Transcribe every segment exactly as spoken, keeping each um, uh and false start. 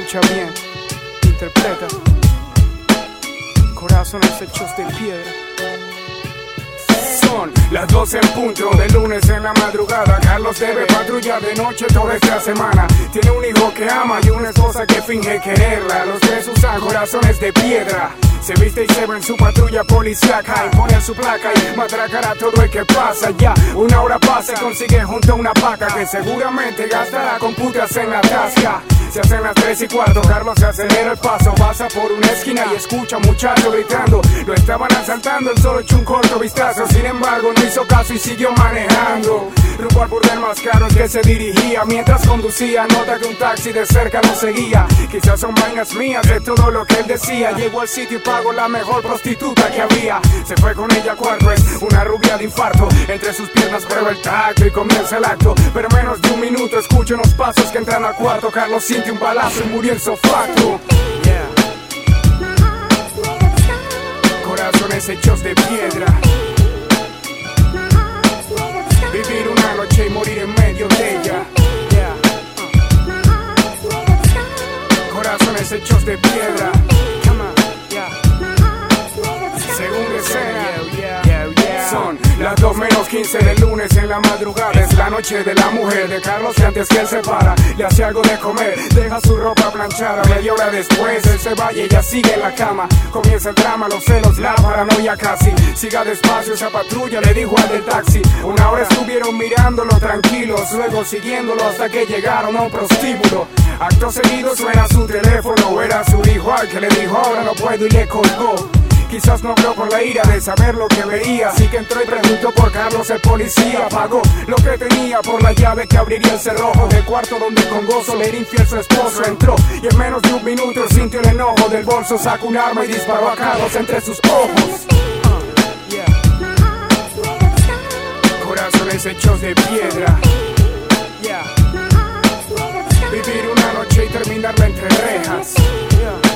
Escucha bien, interpreta. Corazones hechos de piedra. Son las doce en punto de lunes en la madrugada. Carlos debe patrullar de noche toda esta semana. Tiene un hijo que ama y una esposa que finge quererla. Los tres usan corazones de piedra. Se viste y se ve en su patrulla policíaca y pone su placa y matracará todo el que pasa. Ya una hora pasa y consigue junto a una paca que seguramente gastará con putas en la tasca. Se hacen las tres y cuarto, Carlos se acelera el paso, pasa por una esquina y escucha a un muchacho gritando. Lo estaban asaltando, él solo echó un corto vistazo, sin embargo no hizo caso y siguió manejando. Rumbo al burdel más caro al que se dirigía. Mientras conducía, nota que un taxi de cerca lo seguía. Quizás son vainas mías de todo lo que él decía. Llegó al sitio y pagó la mejor prostituta que había. Se fue con ella a cuarto, es una rubia de infarto. Entre sus piernas prueba el tacto y comienza el acto. Pero menos de un minuto escucha unos pasos que entran al cuarto. Carlos siente un balazo y murió en sofacto. Yeah. Corazones hechos de piedra. Vivir una noche y morir en medio de ella. Yeah. uh. Corazones hechos de piedra. Come on. Yeah. Segunda escena. Yeah, yeah, yeah. Son las dos menos quince del lunes en la madrugada. Es la noche de la mujer de Carlos que antes que él se para le hace algo de comer, deja su ropa planchada. Media hora después él se va y ella sigue en la cama. Comienza el drama, los celos, la paranoia casi. Siga despacio esa patrulla, le dijo al del taxi. Una hora estuvieron mirándolo tranquilos, luego siguiéndolo hasta que llegaron a un prostíbulo. Acto seguido suena su teléfono, era su hijo al que le dijo ahora no puedo y le colgó. Quizás no habló con la ira de saber lo que veía, así que entró y preguntó por Carlos el policía. Pagó lo que tenía por la llave que abriría el cerrojo del cuarto donde con gozo le era infiel su esposo. Entró y en menos de un minuto sintió el enojo. Del bolso sacó un arma y disparó a Carlos entre sus ojos. uh, yeah. Corazones hechos de piedra. Yeah. Vivir una noche y terminarla entre rejas. Yeah.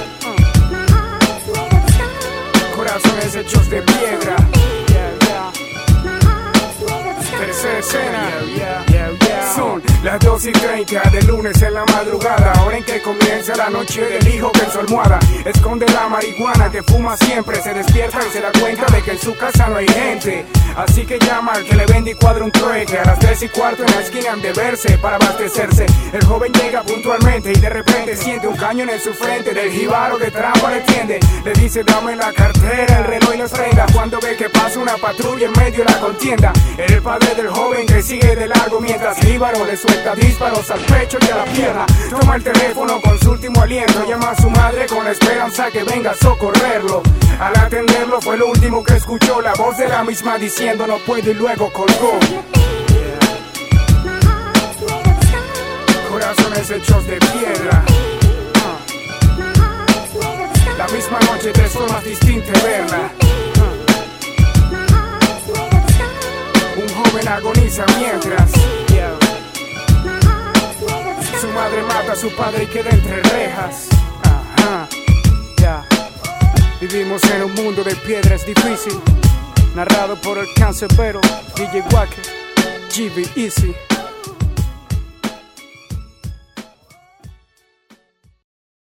Corazones hechos de piedra. Yeah, yeah. Tercera escena. Yeah, yeah, yeah. Son las dos y treinta del lunes en la madrugada, hora en que comienza la noche del hijo que en su almohada esconde la marihuana que fuma siempre. Se despierta y se da cuenta de que en su casa no hay gente, así que llama al que le vende y cuadra un trueque. A las tres y cuarto en la esquina han de verse para abastecerse. El joven llega puntualmente y de repente siente un cañón en su frente. Del jíbaro de trampa le tiende, le dice dame la cartera, el reloj y las prendas. Cuando ve que pasa una patrulla en medio de la contienda, era el padre del joven que sigue de largo mientras jíbaro le suelta disparos al pecho y a la pierna. Toma el teléfono con su último aliento, llama a su madre con la esperanza que venga a socorrerlo. Al atenderlo fue lo último que escuchó, la voz de la misma diciendo no puedo y luego colgó. Yeah. Corazones hechos de piedra. uh. La misma noche, tres formas distintas de verla. uh. Un joven agoniza mientras yeah. su madre mata a su padre y queda entre rejas. Ajá. Yeah. Vivimos en un mundo de piedra, es difícil. Narrado por el cancerbero D J Wacker, G B Easy.